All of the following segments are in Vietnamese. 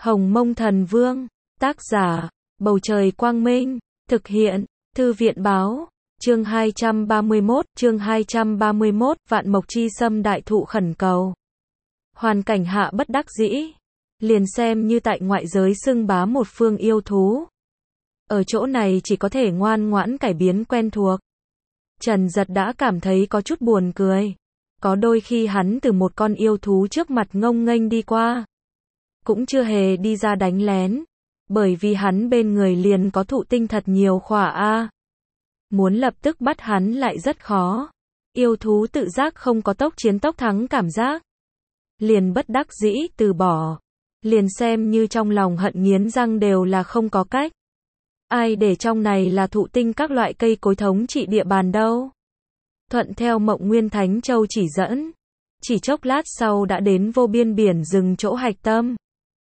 Hồng Mông Thần Vương, tác giả, Bầu Trời Quang Minh, thực hiện, Thư viện Báo, chương 231, Vạn Mộc Chi Sâm đại thụ khẩn cầu. Hoàn cảnh hạ bất đắc dĩ, liền xem như tại ngoại giới xưng bá một phương yêu thú. Ở chỗ này chỉ có thể ngoan ngoãn cải biến quen thuộc. Trần Giật đã cảm thấy có chút buồn cười. Có đôi khi hắn từ một con yêu thú trước mặt ngông nghênh đi qua, cũng chưa hề đi ra đánh lén, bởi vì hắn bên người liền có thụ tinh thật nhiều khỏa a. Muốn lập tức bắt hắn lại rất khó. Yêu thú tự giác không có tốc chiến tốc thắng cảm giác, liền bất đắc dĩ từ bỏ. Liền xem như trong lòng hận nghiến răng đều là không có cách. Ai để trong này là thụ tinh các loại cây cối thống trị địa bàn đâu. Thuận theo Mộng Nguyên Thánh Châu chỉ dẫn, chỉ chốc lát sau đã đến vô biên biển rừng chỗ hạch tâm.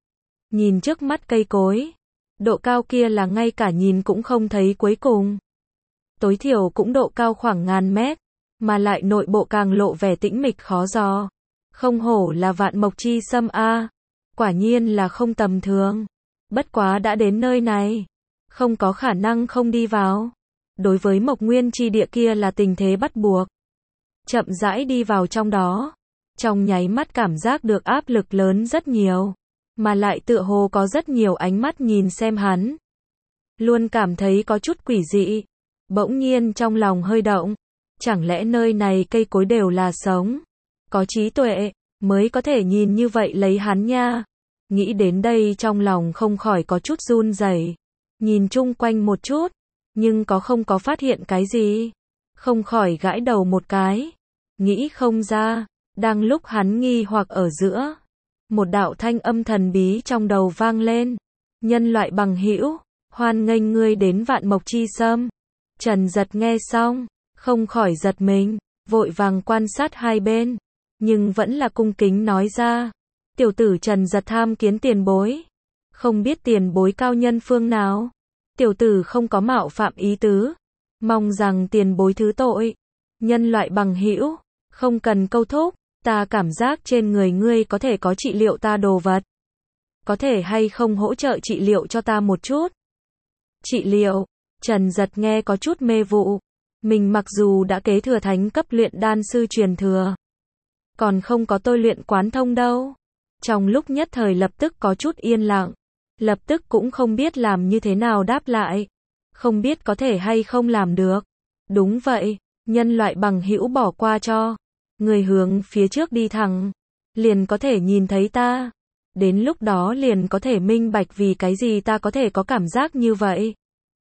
Nhìn trước mắt cây cối, độ cao kia là ngay cả nhìn cũng không thấy cuối cùng. Tối thiểu cũng độ cao khoảng ngàn mét, mà lại nội bộ càng lộ vẻ tĩnh mịch khó dò. Không hổ là Vạn Mộc Chi Sâm a, quả nhiên là không tầm thường. Bất quá đã đến nơi này, không có khả năng không đi vào. Đối với Mộc Nguyên chi địa kia là tình thế bắt buộc. Chậm rãi đi vào trong đó, trong nháy mắt cảm giác được áp lực lớn rất nhiều, mà lại tựa hồ có rất nhiều ánh mắt nhìn xem hắn. Luôn cảm thấy có chút quỷ dị. Bỗng nhiên trong lòng hơi động, chẳng lẽ nơi này cây cối đều là sống, có trí tuệ, mới có thể nhìn như vậy lấy hắn nha. Nghĩ đến đây trong lòng không khỏi có chút run rẩy. Nhìn chung quanh một chút, nhưng không có phát hiện cái gì. Không khỏi gãi đầu một cái, nghĩ không ra. Đang lúc hắn nghi hoặc ở giữa, một đạo thanh âm thần bí trong đầu vang lên. Nhân loại bằng hữu, hoan nghênh ngươi đến Vạn Mộc Chi Sâm. Trần Giật nghe xong, không khỏi giật mình, vội vàng quan sát hai bên, nhưng vẫn là cung kính nói ra. Tiểu tử Trần Giật tham kiến tiền bối. Không biết tiền bối cao nhân phương nào. Tiểu tử không có mạo phạm ý tứ, mong rằng tiền bối thứ tội. Nhân loại bằng hữu, không cần câu thúc, ta cảm giác trên người ngươi có thể có trị liệu ta đồ vật. Có thể hay không hỗ trợ trị liệu cho ta một chút? Trị liệu? Trần Giật nghe có chút mê vụ. Mình mặc dù đã kế thừa thánh cấp luyện đan sư truyền thừa, còn không có tôi luyện quán thông đâu. Trong lúc nhất thời lập tức có chút yên lặng, lập tức cũng không biết làm như thế nào đáp lại. Không biết có thể hay không làm được. Đúng vậy, nhân loại bằng hữu bỏ qua cho. Người hướng phía trước đi thẳng, liền có thể nhìn thấy ta. Đến lúc đó liền có thể minh bạch vì cái gì ta có thể có cảm giác như vậy.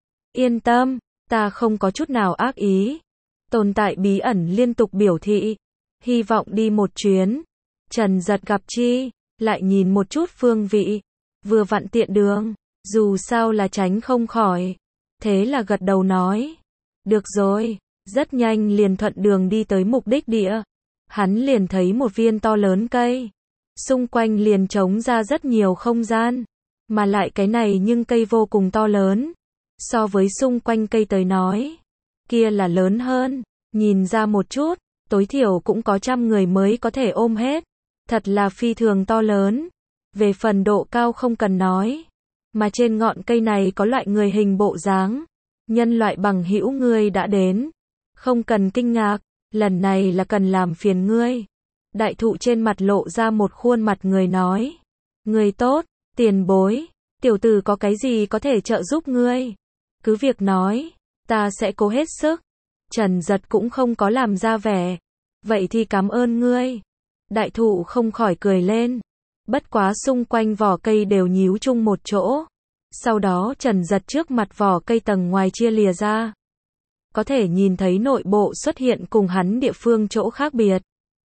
Yên tâm, ta không có chút nào ác ý. Tồn tại bí ẩn liên tục biểu thị, hy vọng đi một chuyến. Trần Giật gặp chi, lại nhìn một chút phương vị, vừa vặn tiện đường, dù sao là tránh không khỏi. Thế là gật đầu nói, được rồi, rất nhanh liền thuận đường đi tới mục đích địa. Hắn liền thấy một viên to lớn cây, xung quanh liền trống ra rất nhiều không gian, mà lại cái này nhưng cây vô cùng to lớn. So với xung quanh cây tới nói, kia là lớn hơn, nhìn ra một chút, tối thiểu cũng có 100 người mới có thể ôm hết. Thật là phi thường to lớn. Về phần độ cao không cần nói, mà trên ngọn cây này có loại người hình bộ dáng. Nhân loại bằng hữu ngươi đã đến, không cần kinh ngạc, lần này là cần làm phiền ngươi. Đại thụ trên mặt lộ ra một khuôn mặt người nói, người tốt, tiền bối, tiểu tử có cái gì có thể trợ giúp ngươi, cứ việc nói, ta sẽ cố hết sức. Trần Giật cũng không có làm ra vẻ, vậy thì cảm ơn ngươi. Đại thụ không khỏi cười lên, bất quá xung quanh vỏ cây đều nhíu chung một chỗ. Sau đó Trần Giật trước mặt vỏ cây tầng ngoài chia lìa ra, có thể nhìn thấy nội bộ xuất hiện cùng hắn địa phương chỗ khác biệt,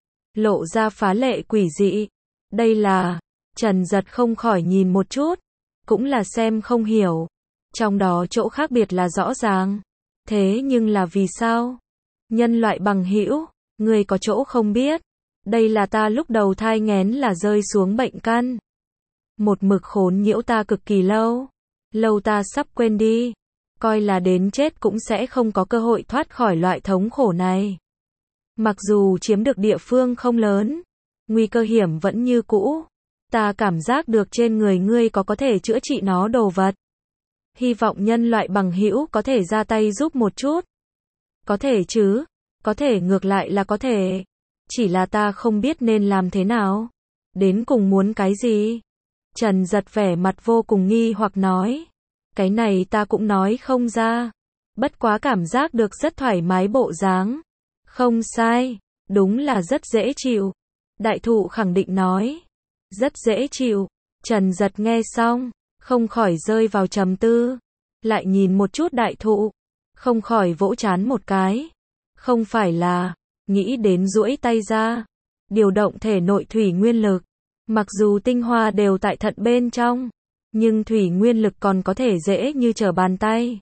lộ ra phá lệ quỷ dị. Đây là, Trần Giật không khỏi nhìn một chút, cũng là xem không hiểu. Trong đó chỗ khác biệt là rõ ràng, thế nhưng là vì sao? Nhân loại bằng hữu, người có chỗ không biết. Đây là ta lúc đầu thai nghén là rơi xuống bệnh căn, một mực khốn nhiễu ta cực kỳ lâu, lâu ta sắp quên đi, coi là đến chết cũng sẽ không có cơ hội thoát khỏi loại thống khổ này. Mặc dù chiếm được địa phương không lớn, nguy cơ hiểm vẫn như cũ, Ta cảm giác được trên người ngươi có thể chữa trị nó đồ vật. Hy vọng nhân loại bằng hữu có thể ra tay giúp một chút. Có thể chứ, có thể, ngược lại là có thể. Chỉ là ta không biết nên làm thế nào. Đến cùng muốn cái gì? Trần Giật vẻ mặt vô cùng nghi hoặc nói. Cái này ta cũng nói không ra. Bất quá cảm giác được rất thoải mái bộ dáng. Không sai, đúng là rất dễ chịu. Đại thụ khẳng định nói. Rất dễ chịu. Trần Giật nghe xong, không khỏi rơi vào trầm tư. Lại nhìn một chút đại thụ, không khỏi vỗ trán một cái. Không phải là, nghĩ đến duỗi tay ra, điều động thể nội thủy nguyên lực. Mặc dù tinh hoa đều tại thận bên trong, nhưng thủy nguyên lực còn có thể dễ như trở bàn tay.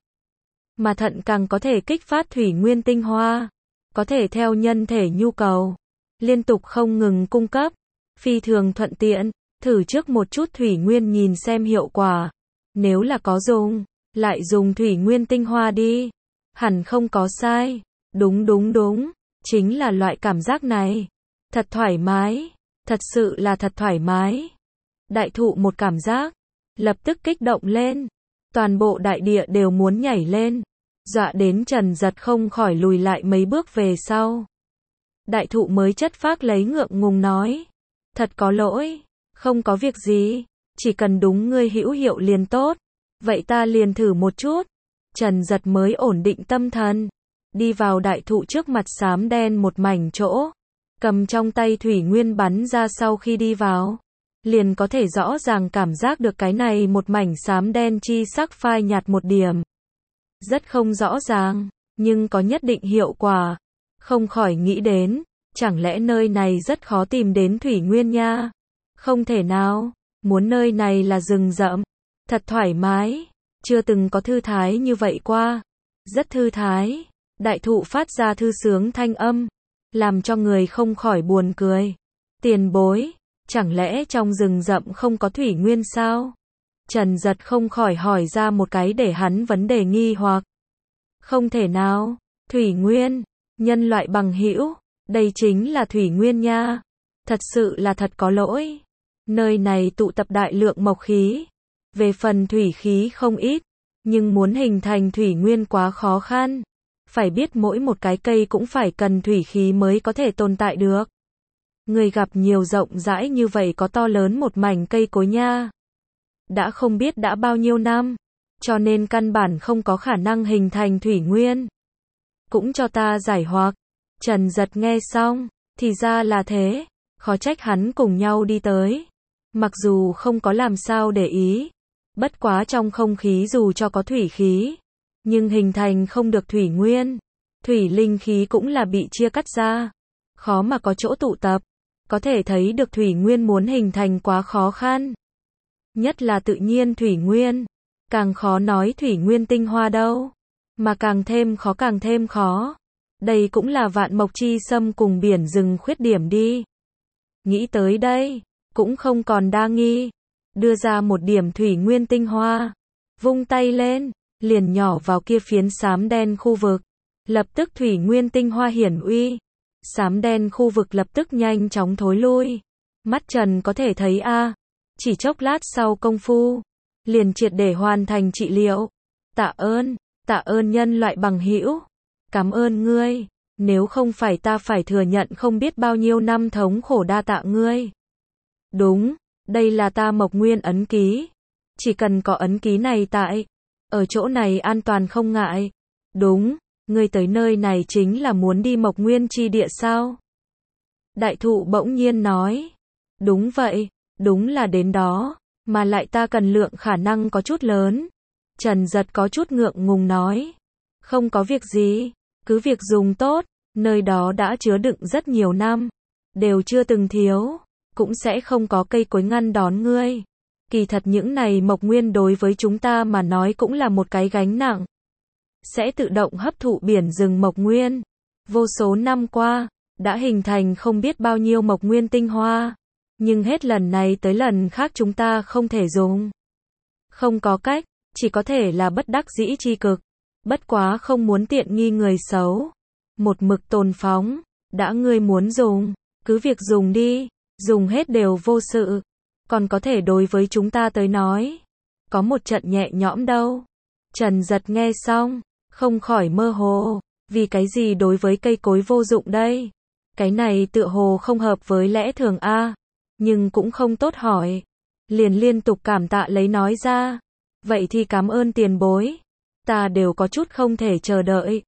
Mà thận càng có thể kích phát thủy nguyên tinh hoa, có thể theo nhân thể nhu cầu, liên tục không ngừng cung cấp, phi thường thuận tiện. Thử trước một chút thủy nguyên nhìn xem hiệu quả. Nếu là có dùng, lại dùng thủy nguyên tinh hoa đi. Hẳn không có sai. Đúng, chính là loại cảm giác này. Thật thoải mái, thật sự là thật thoải mái. Đại thụ một cảm giác, lập tức kích động lên. Toàn bộ đại địa đều muốn nhảy lên. Dọa đến Trần Giật không khỏi lùi lại mấy bước về sau. Đại thụ mới chất phác lấy ngượng ngùng nói. Thật có lỗi, không có việc gì, chỉ cần đúng ngươi hữu hiệu liền tốt. Vậy ta liền thử một chút. Trần Giật mới ổn định tâm thần, đi vào đại thụ trước mặt xám đen một mảnh chỗ, cầm trong tay thủy nguyên bắn ra. Sau khi đi vào, liền có thể rõ ràng cảm giác được cái này một mảnh xám đen chi sắc phai nhạt một điểm. Rất không rõ ràng, nhưng có nhất định hiệu quả. Không khỏi nghĩ đến, chẳng lẽ nơi này rất khó tìm đến thủy nguyên nha? Không thể nào, muốn nơi này là rừng rậm, thật thoải mái, chưa từng có thư thái như vậy qua. Rất thư thái, đại thụ phát ra thư sướng thanh âm, làm cho người không khỏi buồn cười. Tiền bối, chẳng lẽ trong rừng rậm không có thủy nguyên sao? Trần Giật không khỏi hỏi ra một cái để hắn vấn đề nghi hoặc. Không thể nào, thủy nguyên, nhân loại bằng hữu, đây chính là thủy nguyên nha. Thật sự là thật có lỗi. Nơi này tụ tập đại lượng mộc khí. Về phần thủy khí không ít, nhưng muốn hình thành thủy nguyên quá khó khăn. Phải biết mỗi một cái cây cũng phải cần thủy khí mới có thể tồn tại được. Người gặp nhiều rộng rãi như vậy có to lớn một mảnh cây cối nha. Đã không biết đã bao nhiêu năm, cho nên căn bản không có khả năng hình thành thủy nguyên. Cũng cho ta giải hoặc. Trần Giật nghe xong, thì ra là thế, khó trách hắn cùng nhau đi tới. Mặc dù không có làm sao để ý, bất quá trong không khí dù cho có thủy khí, nhưng hình thành không được thủy nguyên. Thủy linh khí cũng là bị chia cắt ra, khó mà có chỗ tụ tập. Có thể thấy được thủy nguyên muốn hình thành quá khó khăn. Nhất là tự nhiên thủy nguyên, càng khó nói thủy nguyên tinh hoa đâu. Mà càng thêm khó. Đây cũng là vạn mộc chi xâm cùng biển rừng khuyết điểm đi. Nghĩ tới đây, cũng không còn đa nghi. Đưa ra một điểm thủy nguyên tinh hoa. Vung tay lên, liền nhỏ vào kia phiến xám đen khu vực. Lập tức thủy nguyên tinh hoa hiển uy. Xám đen khu vực lập tức nhanh chóng thối lui. Mắt Trần có thể thấy chỉ chốc lát sau công phu, liền triệt để hoàn thành trị liệu. Tạ ơn nhân loại bằng hữu. Cảm ơn ngươi, nếu không phải ta phải thừa nhận không biết bao nhiêu năm thống khổ, đa tạ ngươi. Đúng, đây là ta Mộc Nguyên ấn ký. Chỉ cần có ấn ký này tại, ở chỗ này an toàn không ngại. Đúng, ngươi tới nơi này chính là muốn đi Mộc Nguyên chi địa sao? Đại thụ bỗng nhiên nói. Đúng vậy, đúng là đến đó, mà lại ta cần lượng khả năng có chút lớn. Trần Giật có chút ngượng ngùng nói. Không có việc gì, cứ việc dùng tốt, nơi đó đã chứa đựng rất nhiều năm, đều chưa từng thiếu, cũng sẽ không có cây cối ngăn đón ngươi. Kỳ thật những này mộc nguyên đối với chúng ta mà nói cũng là một cái gánh nặng. Sẽ tự động hấp thụ biển rừng mộc nguyên. Vô số năm qua, đã hình thành không biết bao nhiêu mộc nguyên tinh hoa. Nhưng hết lần này tới lần khác chúng ta không thể dùng. Không có cách, chỉ có thể là bất đắc dĩ chi cực. Bất quá không muốn tiện nghi người xấu. Một mực tồn phóng, đã ngươi muốn dùng, cứ việc dùng đi, dùng hết đều vô sự. còn có thể đối với chúng ta tới nói, có một trận nhẹ nhõm đâu. Trần Giật nghe xong, không khỏi mơ hồ, vì cái gì đối với cây cối vô dụng đây? Cái này tựa hồ không hợp với lẽ thường a, nhưng cũng không tốt hỏi. Liền liên tục cảm tạ lấy nói ra, vậy thì cảm ơn tiền bối, ta đều có chút không thể chờ đợi.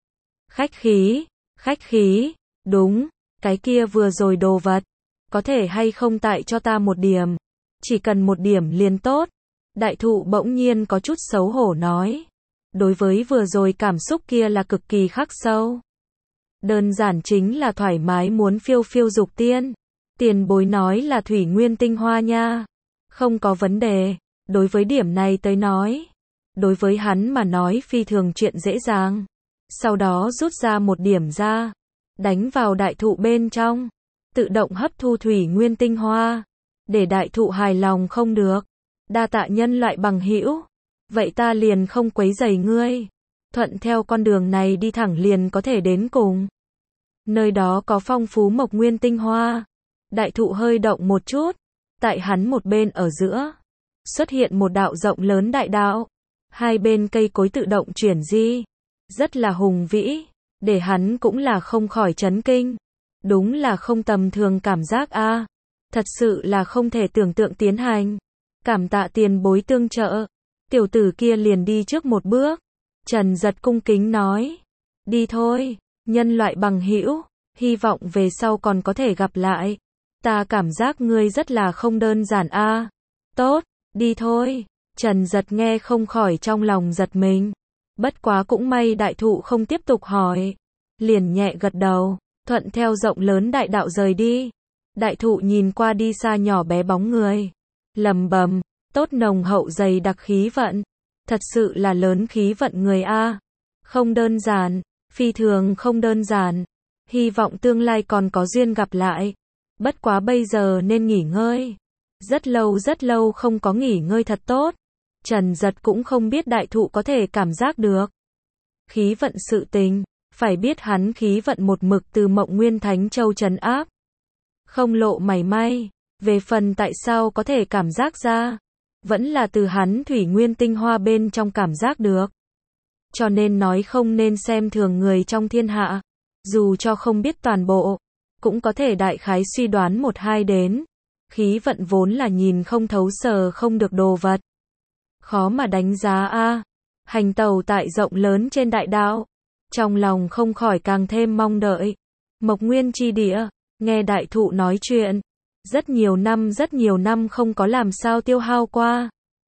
Khách khí, đúng, cái kia vừa rồi đồ vật, có thể hay không tại cho ta một điểm, chỉ cần một điểm liền tốt. Đại thụ bỗng nhiên có chút xấu hổ nói, đối với vừa rồi cảm xúc kia là cực kỳ khắc sâu. Đơn giản chính là thoải mái muốn phiêu phiêu dục tiên. Tiền bối nói là thủy nguyên tinh hoa nha. Không có vấn đề, đối với điểm này tới nói. Đối với hắn mà nói phi thường chuyện dễ dàng. Sau đó rút ra một điểm ra, đánh vào đại thụ bên trong, tự động hấp thu thủy nguyên tinh hoa, để đại thụ hài lòng không được. Đa tạ nhân loại bằng hữu, vậy ta liền không quấy rầy ngươi, thuận theo con đường này đi thẳng liền có thể đến cùng. Nơi đó có phong phú mộc nguyên tinh hoa. Đại thụ hơi động một chút, tại hắn một bên ở giữa, xuất hiện một đạo rộng lớn đại đạo, hai bên cây cối tự động chuyển di, rất là hùng vĩ, để hắn cũng là không khỏi chấn kinh. Đúng là không tầm thường cảm giác a, thật sự là không thể tưởng tượng tiến hành. Cảm tạ tiền bối tương trợ. Tiểu tử kia liền đi trước một bước. Trần Giật cung kính nói, đi thôi, nhân loại bằng hữu, hy vọng về sau còn có thể gặp lại. Ta cảm giác ngươi rất là không đơn giản a. Tốt, đi thôi. Trần Giật nghe không khỏi trong lòng giật mình. Bất quá cũng may đại thụ không tiếp tục hỏi, liền nhẹ gật đầu, thuận theo rộng lớn đại đạo rời đi. Đại thụ nhìn qua đi xa nhỏ bé bóng người, lẩm bẩm, tốt nồng hậu dày đặc khí vận, thật sự là lớn khí vận người a. Không đơn giản, phi thường không đơn giản. Hy vọng tương lai còn có duyên gặp lại. Bất quá bây giờ nên nghỉ ngơi. Rất lâu không có nghỉ ngơi thật tốt. Trần Giật cũng không biết đại thụ có thể cảm giác được khí vận sự tình, phải biết hắn khí vận một mực từ Mộng Nguyên Thánh Châu trấn áp, không lộ mảy may. Về phần tại sao có thể cảm giác ra, vẫn là từ hắn thủy nguyên tinh hoa bên trong cảm giác được. Cho nên nói không nên xem thường người trong thiên hạ, dù cho không biết toàn bộ, cũng có thể đại khái suy đoán một hai đến. Khí vận vốn là nhìn không thấu sờ không được đồ vật, khó mà đánh giá a. Hành tàu tại rộng lớn trên đại đạo, trong lòng không khỏi càng thêm mong đợi. Mộc Nguyên chi địa, nghe đại thụ nói chuyện, rất nhiều năm không có làm sao tiêu hao qua.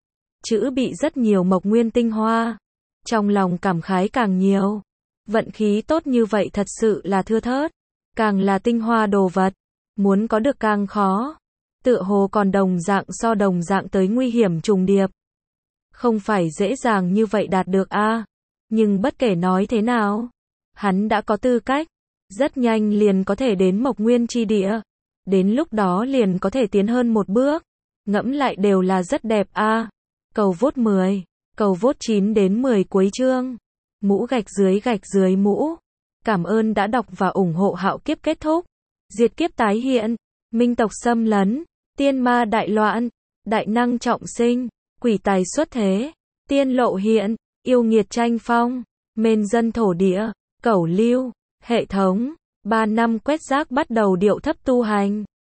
Chữ bị rất nhiều mộc nguyên tinh hoa, trong lòng cảm khái càng nhiều. Vận khí tốt như vậy thật sự là thưa thớt, càng là tinh hoa đồ vật, muốn có được càng khó. Tựa hồ còn đồng dạng tới nguy hiểm trùng điệp. Không phải dễ dàng như vậy đạt được a. Nhưng bất kể nói thế nào, hắn đã có tư cách, rất nhanh liền có thể đến Mộc Nguyên chi địa. Đến lúc đó liền có thể tiến hơn một bước. Ngẫm lại đều là rất đẹp a. Cầu vote 10, cầu vote 9 đến 10 cuối chương. Mũ gạch dưới mũ. Cảm ơn đã đọc và ủng hộ Hạo Kiếp kết thúc. Diệt kiếp tái hiện, minh tộc xâm lấn, tiên ma đại loạn, đại năng trọng sinh, quỷ tài xuất thế, tiên lộ hiện, yêu nghiệt tranh phong, mên dân thổ địa, cẩu lưu, hệ thống. 3 năm quét rác bắt đầu điệu thấp tu hành.